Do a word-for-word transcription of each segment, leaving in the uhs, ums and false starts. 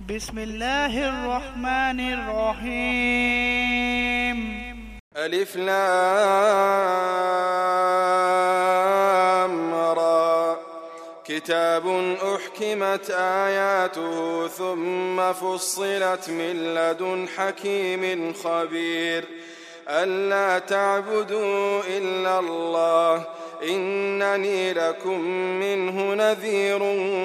بسم الله الرحمن الرحيم. ألف لام را كتاب أحكمت آياته ثم فصلت من لدن حكيم خبير ألا تعبدوا إلا الله إنني لكم منه نذير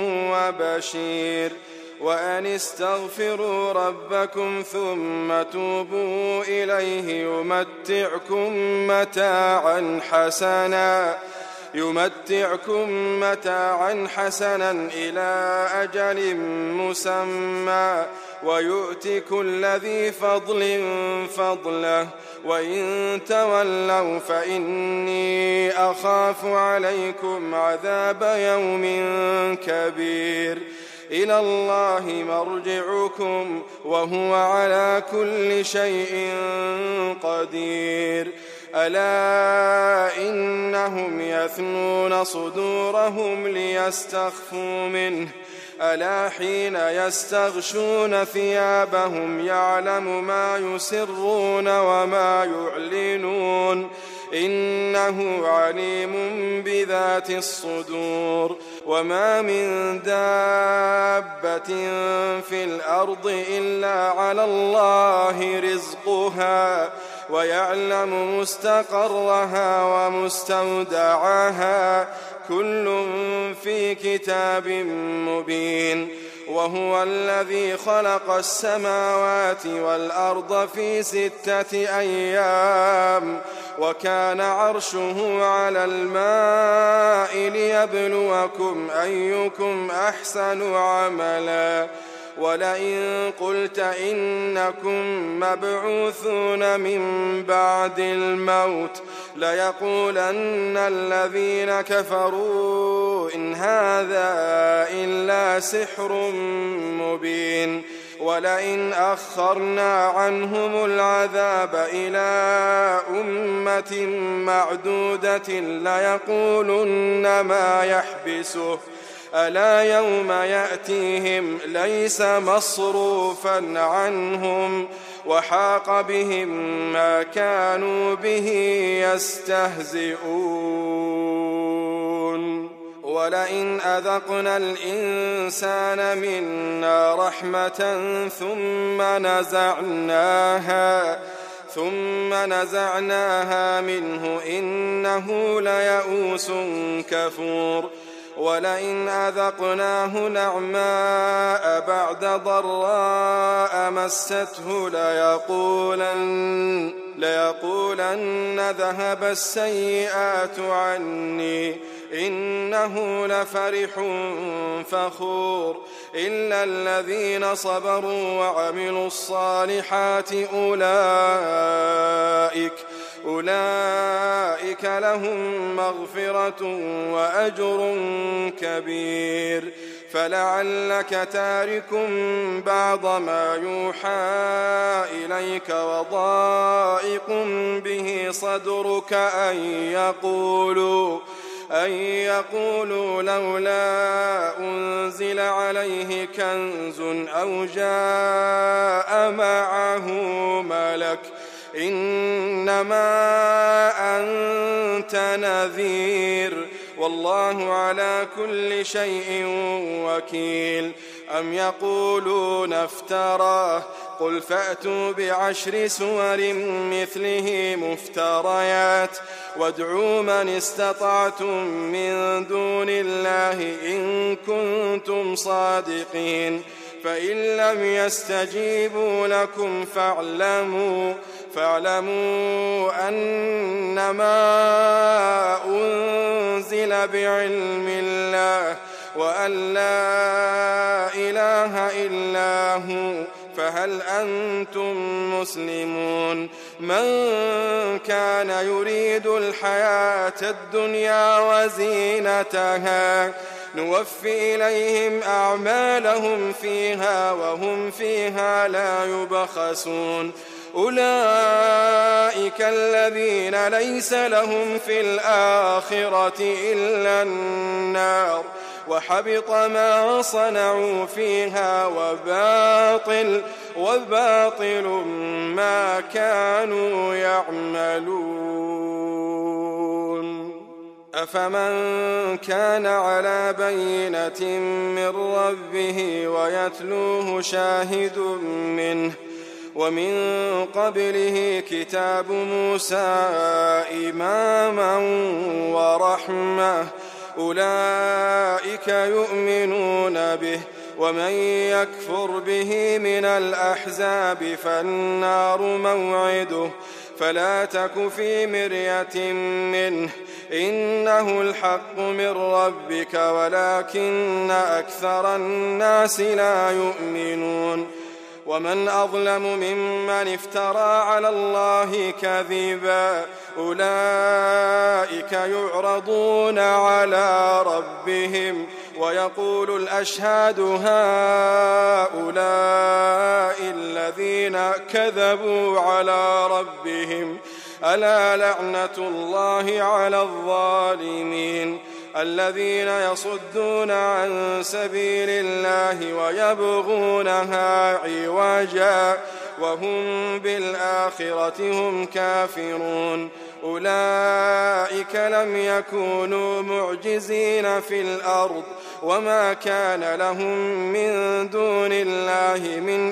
وبشير وأن استغفروا ربكم ثم توبوا إليه يمتعكم متاعا حسنا يمتعكم متاعا حسنا إلى أجل مسمى ويؤتي كل ذي فضل فضله وإن تولوا فإني أخاف عليكم عذاب يوم كبير إلى الله مرجعكم وهو على كل شيء قدير ألا إنهم يثنون صدورهم ليستخفوا منه ألا حين يستغشون ثيابهم يعلم ما يسرون وما يعلنون إنه عليم بذات الصدور وما من دابة في الأرض إلا على الله رزقها ويعلم مستقرها ومستودعها كل في كتاب مبين وهو الذي خلق السماوات والأرض في ستة أيام وكان عرشه على الماء ليبلوكم أيكم أحسن عملا ولئن قلت إنكم مبعوثون من بعد الموت ليقولن الذين كفروا إن هذا إلا سحر مبين ولئن أخرنا عنهم العذاب إلى أمة معدودة ليقولن ما يحبسه ألا يوم يأتيهم ليس مصروفا عنهم وحاق بهم ما كانوا به يستهزئون ولئن أذقنا الإنسان منا رحمة ثم نزعناها ثم نزعناها منه إنه ليئوس كفور ولئن أذقناه نعماء بعد ضراء مسته ليقولن, ليقولن ذهب السيئات عني إنه لفرح فخور إلا الذين صبروا وعملوا الصالحات أولئك أولئك لهم مغفرة وأجر كبير فلعلك تارك بعض ما يوحى إليك وضائق به صدرك أن يقولوا أن يقولوا لولا أنزل عليه كنز أو جاء معه ملك إنما أنت نذير والله على كل شيء وكيل أم يقولون افتراه قل فأتوا بعشر سور مثله مفتريات وادعوا من استطعتم من دون الله إن كنتم صادقين فإن لم يستجيبوا لكم فاعلموا فاعلموا أنما أنزل بعلم الله وأن لا إله إلا هو فهل أنتم مسلمون من كان يريد الحياة الدنيا وزينتها نوفي إليهم أعمالهم فيها وهم فيها لا يبخسون أولئك الذين ليس لهم في الآخرة إلا النار وحبط ما صنعوا فيها وباطل وباطل ما كانوا يعملون. أفمن كان على بينة من ربه ويتلوه شاهد منه ومن قبله كتاب موسى إماما ورحمة أولئك يؤمنون به ومن يكفر به من الأحزاب فالنار موعده فلا تك في مرية منه إنه الحق من ربك ولكن أكثر الناس لا يؤمنون. ومن أظلم ممن افترى على الله كذبا أولئك يعرضون على ربهم ويقول الأشهاد هؤلاء الذين كذبوا على ربهم ألا لعنة الله على الظالمين الذين يصدون عن سبيل الله ويبغونها عوجا وهم بالآخرة هم كافرون أولئك لم يكونوا معجزين في الأرض وما كان لهم من دون الله من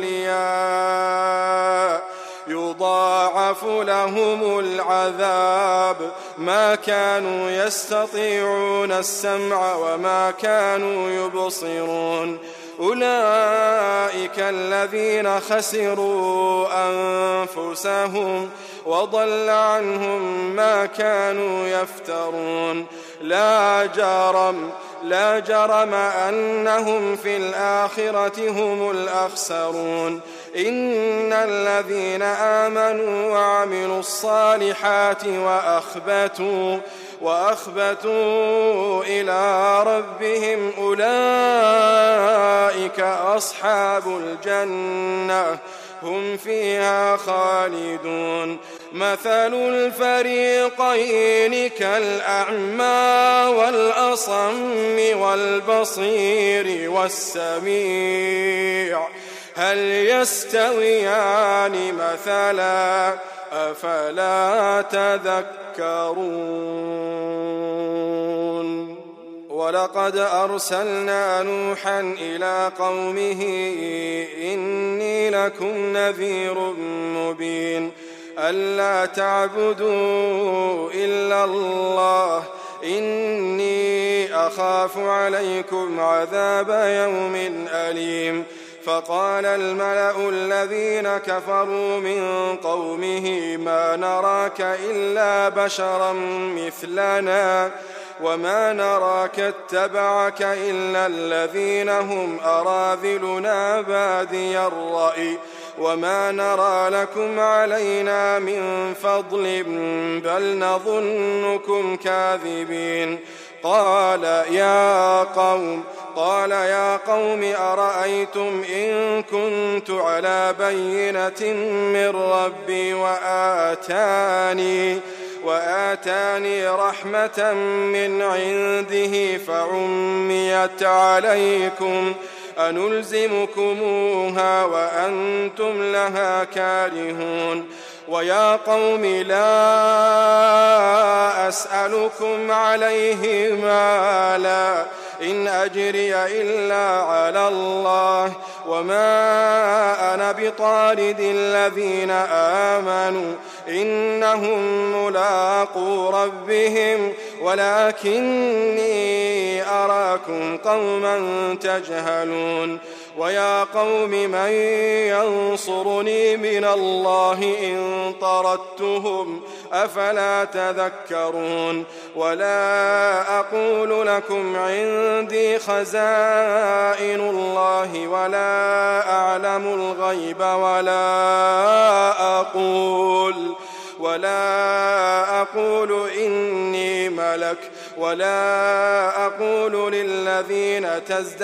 أولياء يضاعف لهم العذاب ما كانوا يستطيعون السمع وما كانوا يبصرون أولئك الذين خسروا أنفسهم وضل عنهم ما كانوا يفترون لا جرم لا جرم أنهم في الآخرة هم الأخسرون إن الذين آمنوا وعملوا الصالحات وأخبتوا وأخبتوا إلى ربهم أولئك أصحاب الجنة هم فيها خالدون مثل الفريقين كالأعمى والأصم والبصير والسميع هل يستويان مثلا أفلا تذكرون ولقد أرسلنا نوحا إلى قومه إني لكم نذير مبين ألا تعبدوا إلا الله إني أخاف عليكم عذاب يوم أليم فقال الملأ الذين كفروا من قومه ما نراك إلا بشرا مثلنا وما نراك اتبعك إلا الذين هم أراذلنا بادي الرأي وما نرى لكم علينا من فضل بل نظنكم كاذبين قال يا قوم قال يا قوم أرأيتم إن كنت على بينة من ربي وآتاني وآتاني رحمة من عنده فعميت عليكم أنلزمكموها وأنتم لها كارهون ويا قوم لا أسألكم عليه مالا إن أجري إلا على الله وما أنا بطارد الذين آمنوا إنهم ملاقو ربهم ولكني أراكم قوما تجهلون ويا قوم من ينصرني من الله إن طردتهم أفلا تذكرون ولا أقول لكم عندي خزائن الله ولا أعلم الغيب ولا أقول ولا أقول إني ملك ولا أقول للذين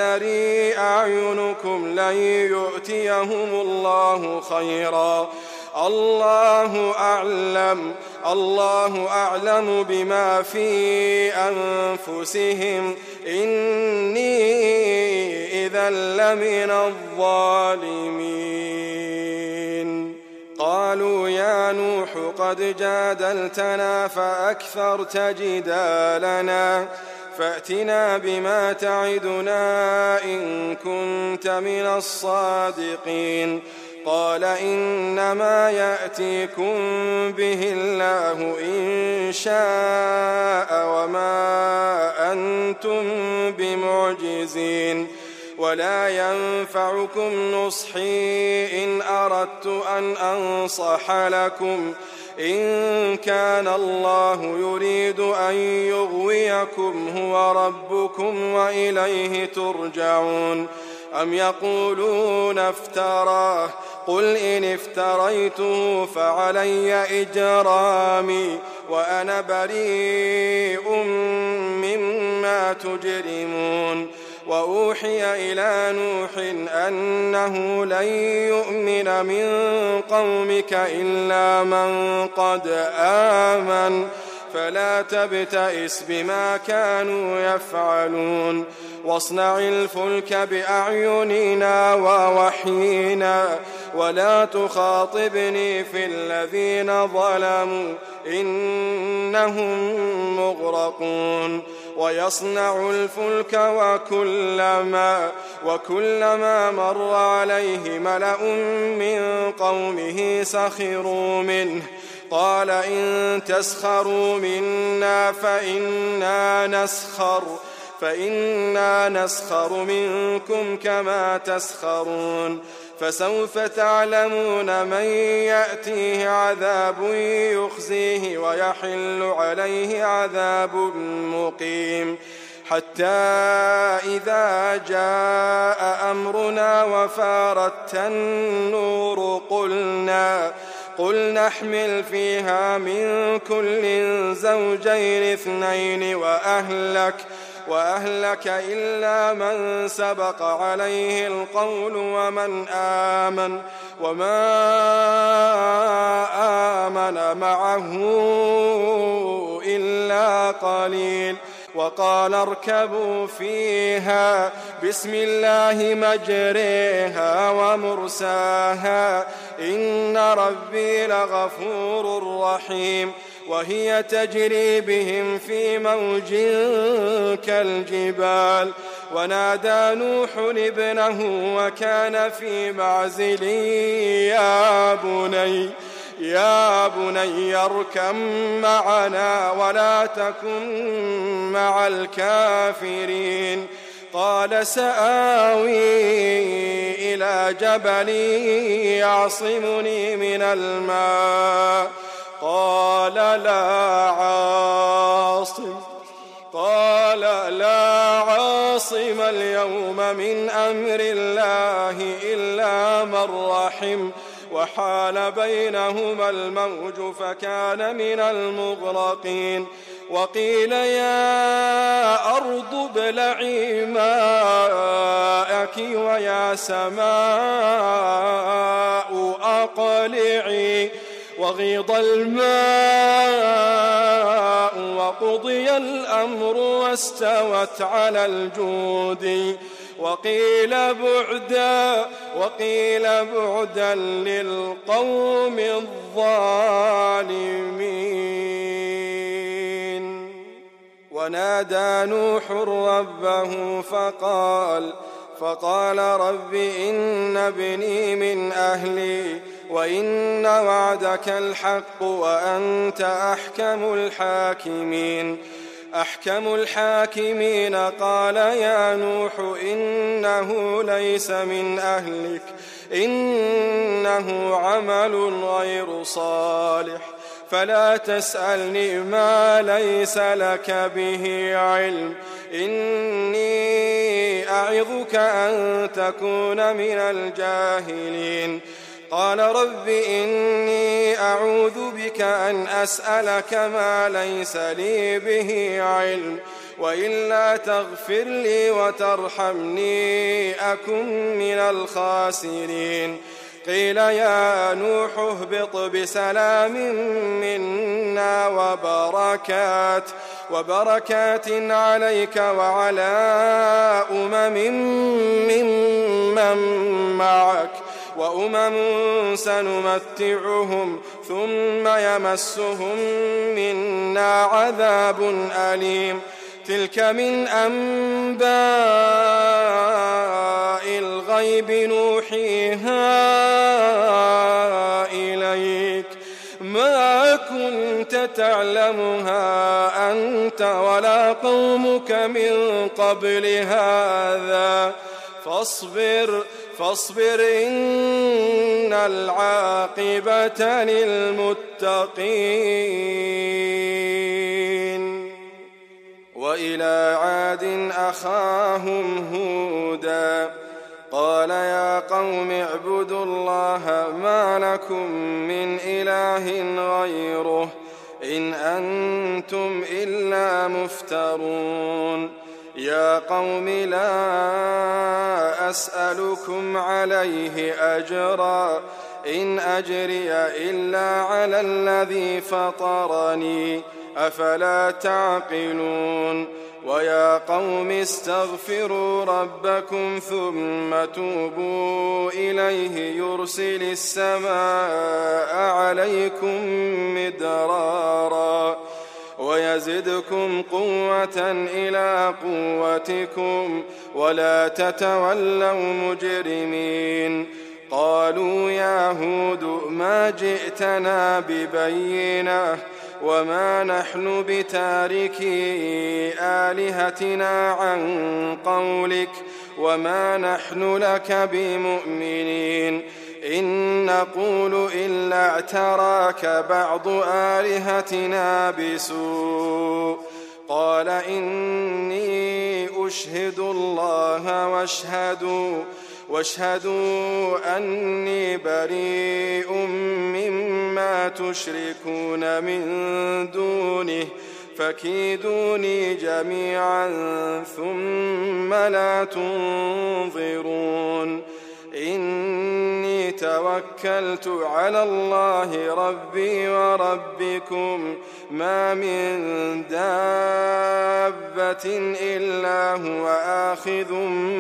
تزدري أعينكم لن يؤتيهم الله خيرا الله أعلم الله أعلم بما في أنفسهم إني إذا لمن الظالمين قالوا يا نوح قد جادلتنا فأكثرت جدالنا فأتنا بما تعدنا إن كنت من الصادقين قال إنما يأتيكم به الله إن شاء وما أنتم بمعجزين ولا ينفعكم نصحي إن أردت أن أنصح لكم إن كان الله يريد أن يغويكم هو ربكم وإليه ترجعون أم يقولون افتراه قل إن افتريته فعلي إجرامي وأنا بريء مما تجرمون وأوحي إلى نوح أنه لن يؤمن من قومك إلا من قد آمن فلا تبتئس بما كانوا يفعلون واصنع الفلك بأعيننا ووحينا ولا تخاطبني في الذين ظلموا إنهم مغرقون ويصنع الفلك وكلما, وكلما مر عليه ملأ من قومه سخروا منه قال إن تسخروا منا فإنا نسخر فإنا نسخر منكم كما تسخرون فسوف تعلمون من يأتيه عذاب يخزيه ويحل عليه عذاب مقيم حتى إذا جاء أمرنا وفارت النور قلنا قل نحمل فيها من كل زوجين اثنين وأهلك وأهلك إلا من سبق عليه القول ومن آمن وما آمن معه إلا قليل وقال اركبوا فيها بسم الله مجريها ومرساها إن ربي لغفور رحيم وهي تجري بهم في موج كالجبال ونادى نوح ابنه وكان في معزل يا بني يا بني اركب معنا ولا تكن مع الكافرين قال سآوي إلى جبل يعصمني من الماء قال لا عاصم قال لا عاصم اليوم من أمر الله إلا من رحم وحال بينهما الموج فكان من المغرقين وقيل يا أرض ابلعي ماءك ويا سماء أقلعي وغيض الماء وقضي الأمر واستوت على الجود وقيل بعدا وقيل بعدا للقوم الظالمين ونادى نوح ربه فقال فقال رب إن ابني من أهلي وإن وعدك الحق وأنت أحكم الحاكمين أحكم الحاكمين قال يا نوح إنه ليس من أهلك إنه عمل غير صالح فلا تسألني ما ليس لك به علم إني أعظك أن تكون من الجاهلين قال رب إني أعوذ بك أن أسألك ما ليس لي به علم وإلا تغفر لي وترحمني أكن من الخاسرين قيل يا نوح اهبط بسلام منا وبركات وبركات عليك وعلى أمم ممن معك وأمم سنمتعهم ثم يمسهم منا عذاب أليم تلك من أنباء الغيب نوحيها إليك ما كنت تعلمها أنت ولا قومك من قبل هذا فاصبر فاصبر إن العاقبة للمتقين. وإلى عاد أخاهم هودا قال يا قوم اعبدوا الله ما لكم من إله غيره إن أنتم إلا مفترون يا قوم لا أسألكم عليه أجرا إن أجري إلا على الذي فطرني أفلا تعقلون ويا قوم استغفروا ربكم ثم توبوا إليه يرسل السماء عليكم مدرارا ويزدكم قوة إلى قوتكم ولا تتولوا مجرمين قالوا يا هود ما جئتنا ببينة وما نحن بتاركي آلهتنا عن قولك وما نحن لك بمؤمنين إن نقول إلا اعتراك بعض آلهتنا بسوء قال إني أشهد الله واشهدوا واشهدوا أني بريء مما تشركون من دونه فكيدوني جميعا ثم لا تنظرون إني توكلت على الله ربي وربكم ما من دابة إلا هو آخذ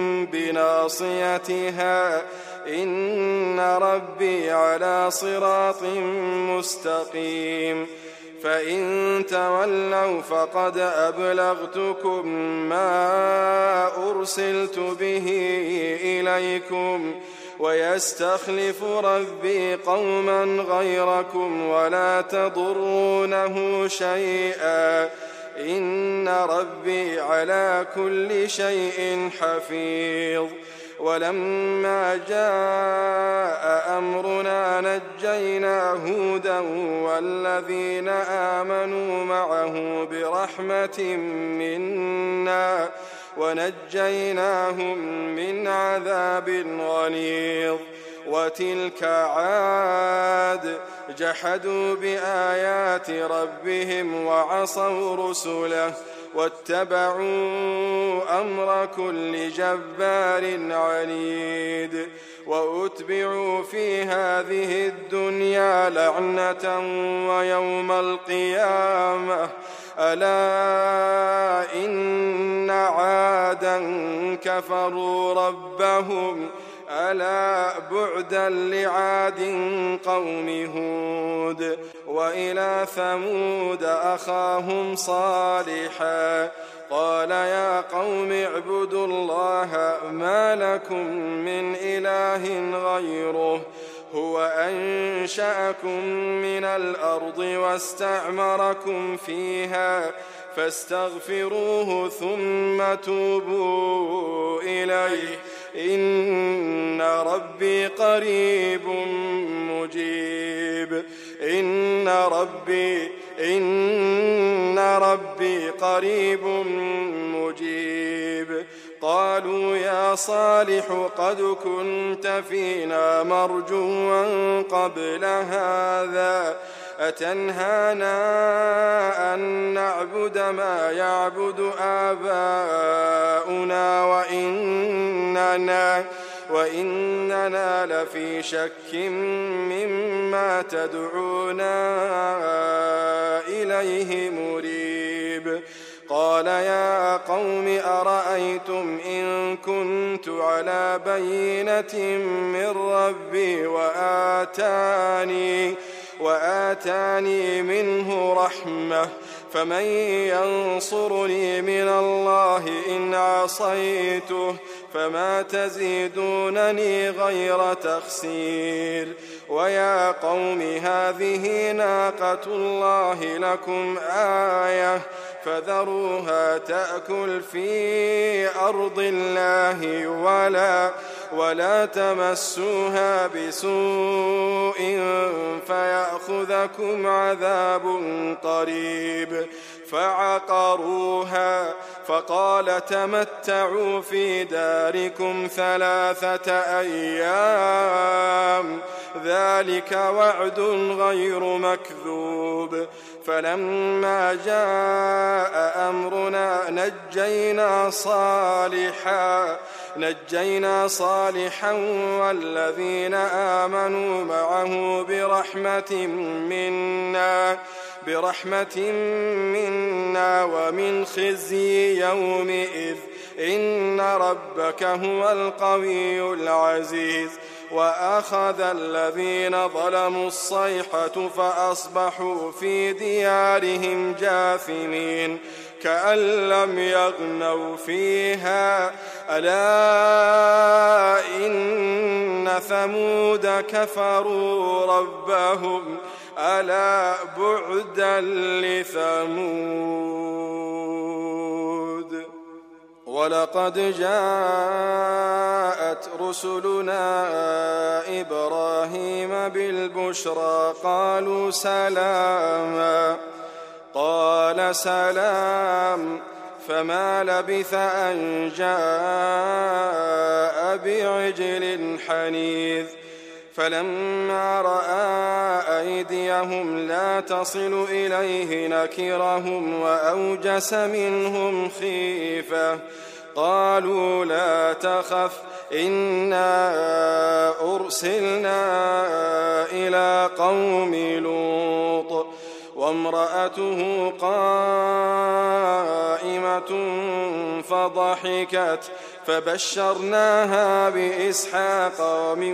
بناصيتها إن ربي على صراط مستقيم فإن تولوا فقد أبلغتكم ما أرسلت به إليكم ويستخلف ربي قوما غيركم ولا تضرونه شيئا إن ربي على كل شيء حفيظ ولما جاء أمرنا نجينا هودا والذين آمنوا معه برحمة منا ونجيناهم من عذاب غليظ وتلك عاد جحدوا بآيات ربهم وعصوا رسله واتبعوا أمر كل جبار عنيد وأتبعوا في هذه الدنيا لعنة ويوم القيامة ألا إن عادا كفروا ربهم ألا بعدا لعاد قوم هود وإلى ثمود أخاهم صالحا قال يا قوم اعبدوا الله ما لكم من إله غيره هو أنشأكم من الأرض واستعمركم فيها فاستغفروه ثم توبوا إليه إن ربي قريب مجيب إن ربي إن ربي قريب مجيب قالوا يا صالح قد كنت فينا مرجوا قبل هذا أتنهانا أن نعبد ما يعبد آباؤنا وإننا وإننا لفي شك مما تدعونا إليه مريب. قال يا قوم أرأيتم إن كنت على بينة من ربي وآتاني, وآتاني منه رحمة فمن ينصرني من الله إن عصيته فما تزيدونني غير تخسير. ويا قوم هذه ناقة الله لكم آية فذروها تأكل في أرض الله ولا, ولا تمسوها بسوء فيأخذكم عذاب قريب. فعقروها فقال تمتعوا في داركم ثلاثة أيام ذلك وعد غير مكذوب. فلما جاء أمرنا نجينا صالحا نجينا صالحا والذين آمنوا معه برحمة منا برحمة منا ومن خزي يومئذ إن ربك هو القوي العزيز. وأخذ الذين ظلموا الصيحة فأصبحوا في ديارهم جاثمين كأن لم يغنوا فيها ألا إن ثمود كفروا ربهم ألا بعدا لثمود. ولقد جاءت رسلنا إبراهيم بالبشرى قالوا سلاما قال سلام فما لبث أن جاء بعجل حنيذ. فلما رأى أيديهم لا تصل إليه نكرهم وأوجس منهم خيفة قالوا لا تخف إنا أرسلنا إلى قوم لوط وامرأته قائمة فضحكت فبشرناها بإسحاق ومن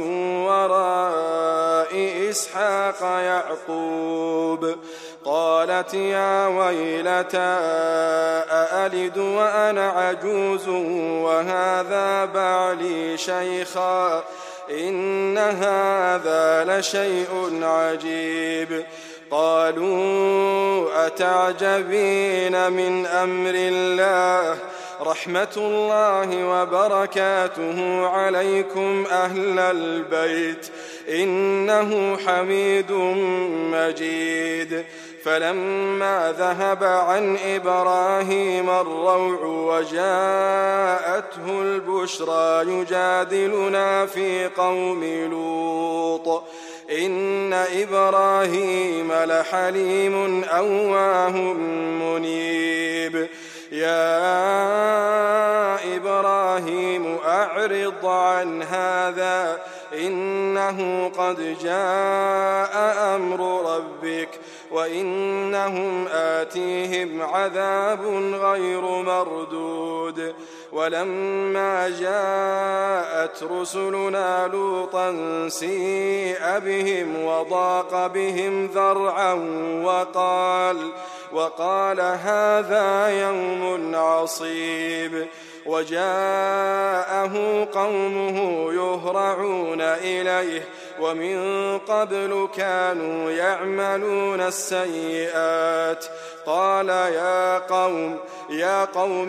وراء إسحاق يعقوب. قالت يا ويلتى أألد وأنا عجوز وهذا بعلي شيخا إن هذا لشيء عجيب. قالوا أتعجبين من أمر الله رحمة الله وبركاته عليكم أهل البيت إنه حميد مجيد. فلما ذهب عن إبراهيم الروع وجاءته البشرى يجادلنا في قوم لوط إن إبراهيم لحليم أواه منيب. يا إبراهيم أعرض عن هذا إنه قد جاء أمر ربك وإنهم آتيهم عذاب غير مردود. ولما جاءت رسلنا لوطا سيء بهم وضاق بهم ذرعا وقال, وقال هذا يوم عصيب. وجاءه قومه يهرعون إليه ومن قبل كانوا يعملون السيئات. قال يا قوم يا قوم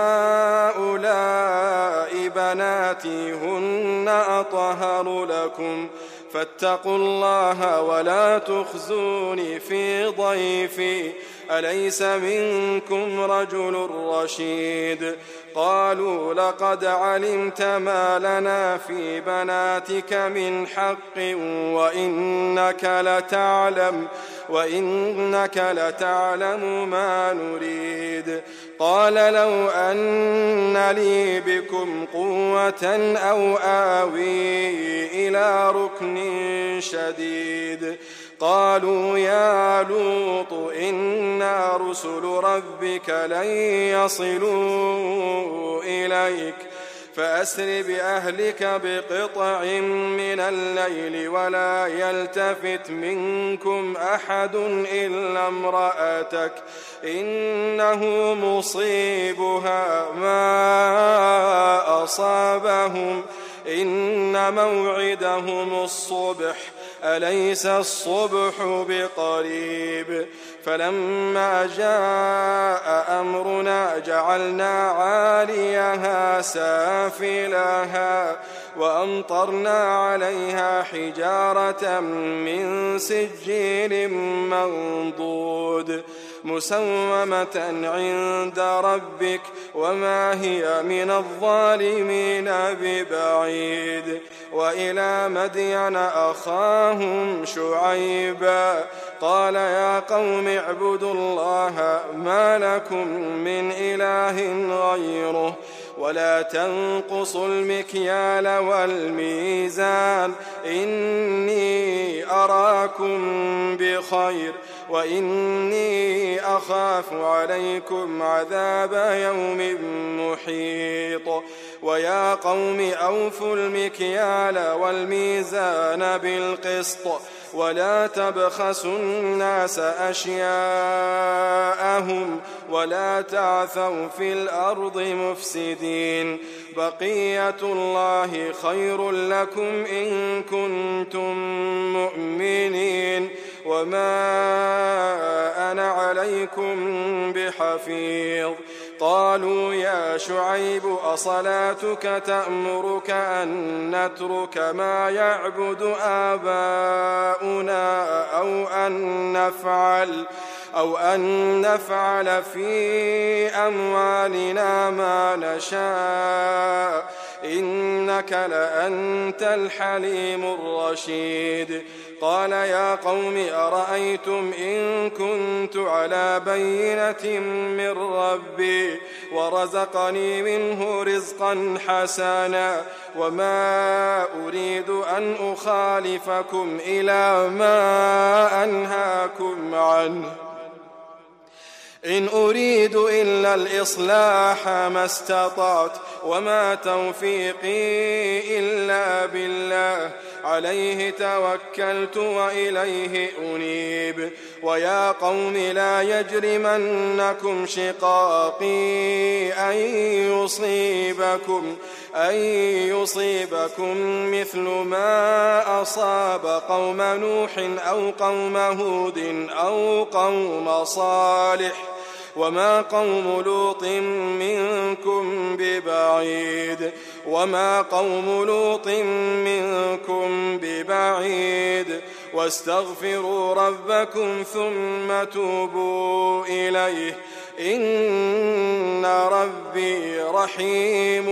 هؤلاء بناتي هن أطهر لكم فاتقوا الله ولا تخزوني في ضيفي أليس منكم رجل رشيد. قالوا لقد علمت ما لنا في بناتك من حق وإنك لتعلم وإنك لتعلم ما نريد. قال لو أن لي بكم قوة أو آوي إلى ركن شديد قالوا يا لوط إنا رسل ربك لن يصلوا إليك فأسر بأهلك بقطع من الليل ولا يلتفت منكم أحد إلا امرأتك إنه مصيبها ما أصابهم إن موعدهم الصبح أليس الصبح بقريب فلما جاء أمرنا جعلنا عاليها سافلها وأمطرنا عليها حجارة من سجيل منضود مسومة عند ربك وما هي من الظالمين ببعيد وإلى مدين أخاهم شعيبا قال يا قوم اعبدوا الله ما لكم من إله غيره ولا تنقصوا المكيال والميزان إني أراكم بخير وإني أخاف عليكم عذاب يوم محيط ويا قوم أوفوا المكيال والميزان بالقسط ولا تبخسوا الناس أشياءهم ولا تعثوا في الأرض مفسدين بقية الله خير لكم إن كنتم مؤمنين وما أنا عليكم بحفيظ قالوا يا شعيب أصلاتك تأمرك أن نترك ما يعبد آباؤنا أو أن نفعل أو أن نفعل في أموالنا ما نشاء إنك لأنت الحليم الرشيد قال يا قوم أرأيتم إن كنت على بينة من ربي ورزقني منه رزقا حسنا وما أريد أن أخالفكم إلى ما أنهاكم عنه إن أريد إلا الإصلاح ما استطعت وما توفيقي إلا بالله عليه توكلت وإليه أنيب ويا قوم لا يجرمنكم شقاقي أن يصيبكم أن يصيبكم مثل ما أصاب قوم نوح أو قوم هود أو قوم صالح وما قوم لوط منكم ببعيد وما قوم لوط منكم ببعيد واستغفروا ربكم ثم توبوا إليه إن ربي رحيم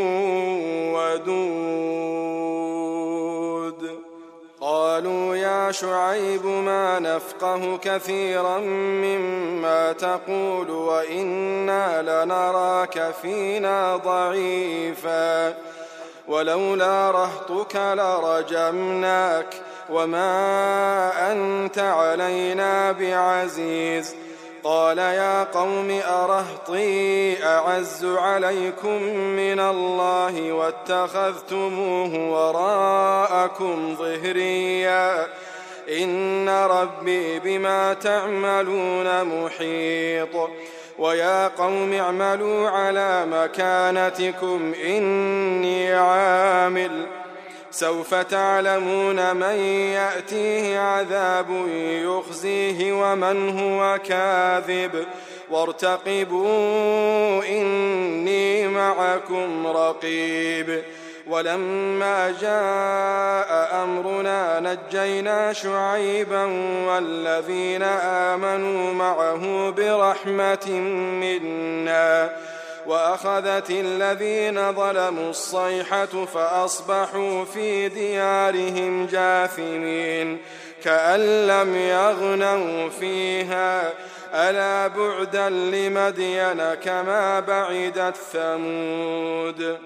ودود قالوا يا شعيب ما نفقه كثيرا مما تقول وإنا لنراك فينا ضعيفا ولولا رهطك لرجمناك وما أنت علينا بعزيز قال يا قوم أرهطي أعز عليكم من الله واتخذتموه وراءكم ظهريا إن ربي بما تعملون محيط ويا قوم اعملوا على مكانتكم إني عامل سوف تعلمون من يأتيه عذاب يخزيه ومن هو كاذب وارتقبوا إني معكم رقيب ولما جاء أمرنا نجينا شعيبا والذين آمنوا معه برحمة منا وأخذت الذين ظلموا الصيحة فأصبحوا في ديارهم جاثمين كأن لم يغنوا فيها ألا بعدا لمدين كما بعدت ثمود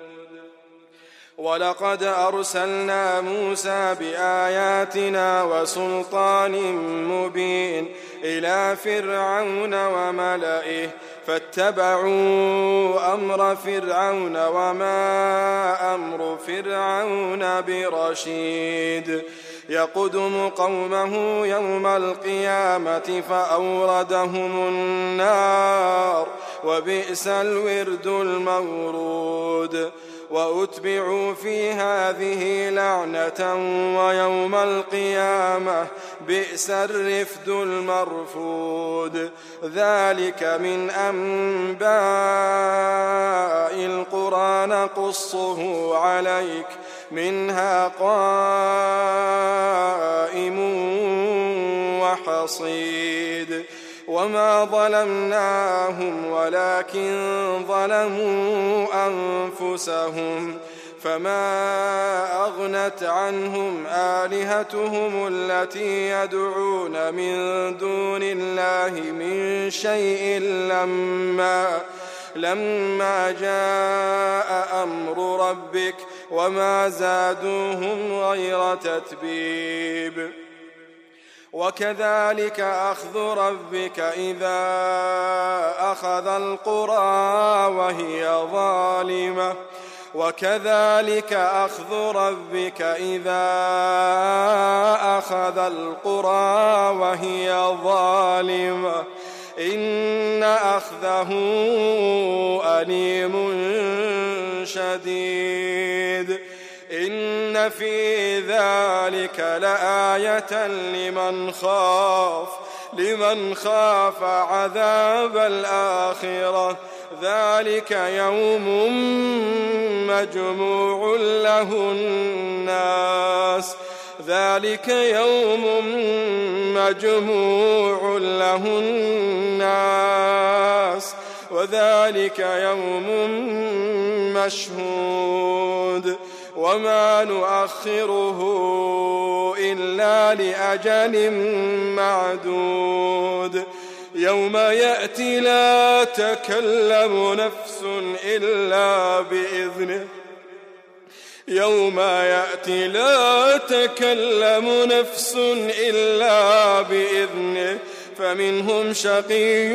ولقد أرسلنا موسى بآياتنا وسلطان مبين إلى فرعون وملئه فاتبعوا أمر فرعون وما أمر فرعون برشيد يقدم قومه يوم القيامة فأوردهم النار وبئس الورد المورود وأتبعوا في هذه لعنة ويوم القيامة بئس الرفد المرفود ذلك من أنباء القرى نقصه عليك منها قائم وحصيد وما ظلمناهم ولكن ظلموا أنفسهم فما أغنت عنهم آلهتهم التي يدعون من دون الله من شيء لما لما جاء أمر ربك وما زادوهم غير تتبيب وكذلك أخذ ربك إذا أخذ القرى وهي ظالمة وكذلك أخذ ربك إذا أخذ القرى وهي ظالمة إن أخذه أليم شديد إن في ذلك لآية لمن خاف لمن خاف عذاب الآخرة ذلك يوم مجموع له الناس ذلك يوم مجموع له الناس وذلك يوم مشهود وما نؤخره إلا لأجل معدود يوم يأتي لا تكلم نفس إلا بإذنه يوم يأتي لا تكلم نفس إلا بإذنه فمنهم شقي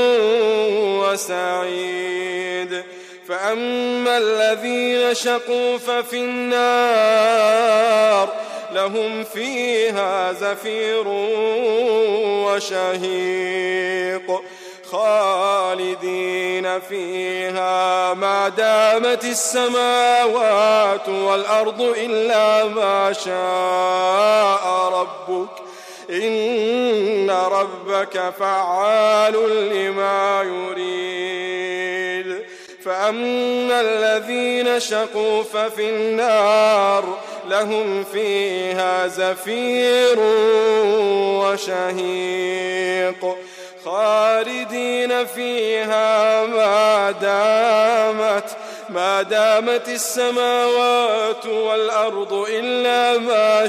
وسعيد فأما الذين شقوا ففي النار لهم فيها زفير وشهيق خالدين فيها ما دامت السماوات والأرض إلا ما شاء ربك إن ربك فعال لما يريد فأما الذين شقوا ففي النار لهم فيها زفير وشهيق خالدين فيها ما دامت ما دامت السماوات والأرض إلا ما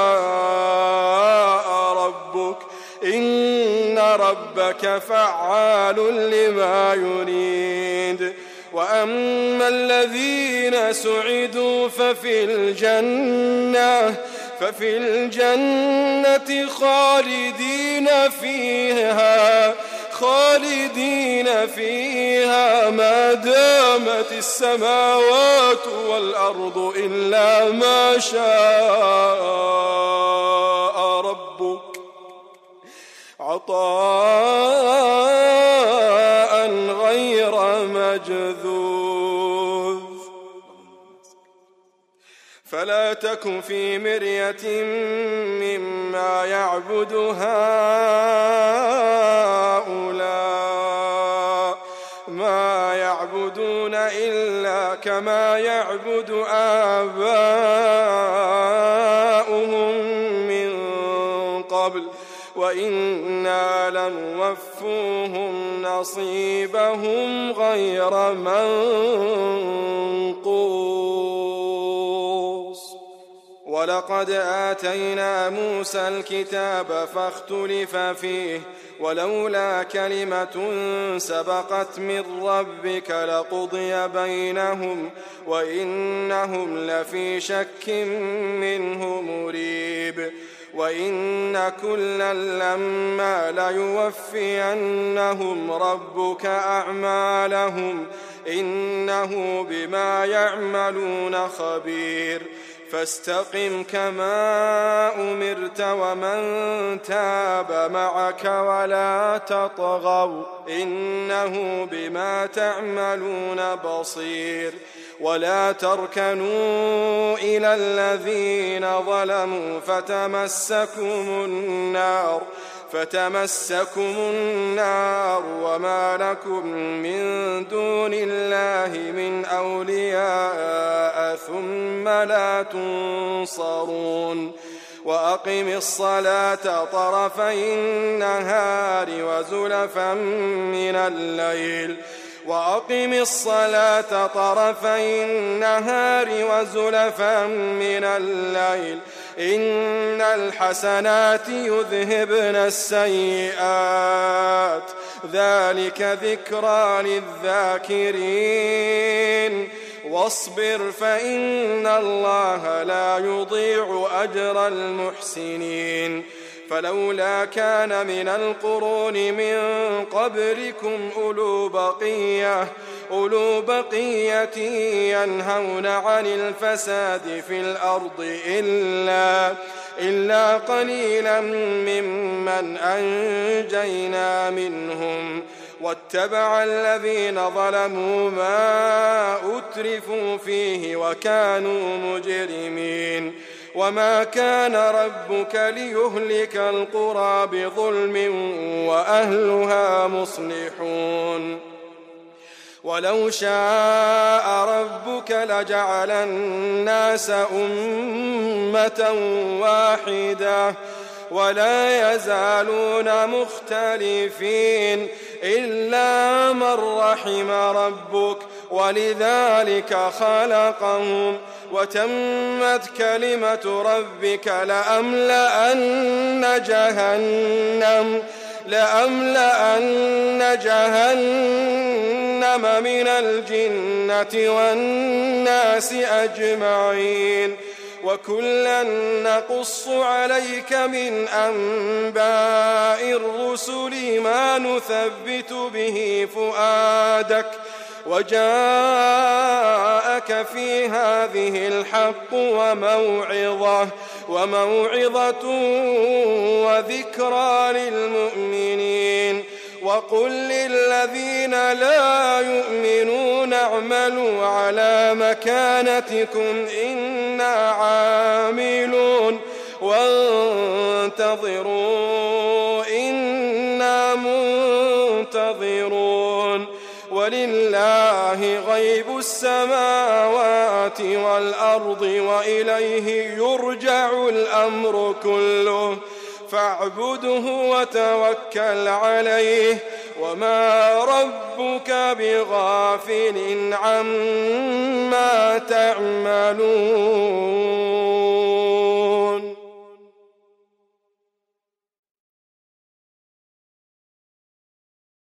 شاء ربك إن ربك فعال لما يريد وأما الذين سعدوا ففي الجنة ففي الجنة خالدين فيها خالدين فيها ما دامت السماوات والأرض إلا ما شاء ربك عطاء غير مجذوذ فلا تك في مرية مما يعبد هؤلاء ما يعبدون إلا كما يعبد آباؤهم من قبل وإنا لنوفوهم نصيبهم غير منقوص ولقد آتينا موسى الكتاب فاختلف فيه ولولا كلمة سبقت من ربك لقضي بينهم وإنهم لفي شك منه مريب وإن كلا لما ليوفينهم ربك أعمالهم إنه بما يعملون خبير فاستقم كما أمرت ومن تاب معك ولا تطغوا إنه بما تعملون بصير ولا تركنوا إلى الذين ظلموا فتمسكم النار فتمسكم النار وما لكم من دون الله من أولياء ثم لا تنصرون وأقم الصلاة طرفي النهار وزلفا من الليل وأقم الصلاة طرفي النهار وزلفا من الليل إن الحسنات يذهبن السيئات ذلك ذكرى للذاكرين واصبر فإن الله لا يضيع أجر المحسنين فلولا كان من القرون من قبلكم أولو بقية أولو بقية ينهون عن الفساد في الأرض إلا إلا قليلا ممن أنجينا منهم واتبع الذين ظلموا ما أترفوا فيه وكانوا مجرمين وما كان ربك ليهلك القرى بظلم وأهلها مصلحون ولو شاء ربك لجعل الناس أمة واحدة ولا يزالون مختلفين إلا من رحم ربك ولذلك خلقهم وتمت كلمة ربك لأملأن جهنم لأملأن جهنم من الجنة والناس أجمعين وكلا نقص عليك من أنباء الرسل ما نثبت به فؤادك وجاءك في هذه الحق وموعظة وموعظة وذكرى للمؤمنين وقل للذين لا يؤمنون اعملوا على مكانتكم إنا عاملون وانتظروا إنا منتظرون ولله غيب السماوات والأرض وإليه يرجع الأمر كله فاعبده وتوكل عليه وما ربك بغافل عما تعملون.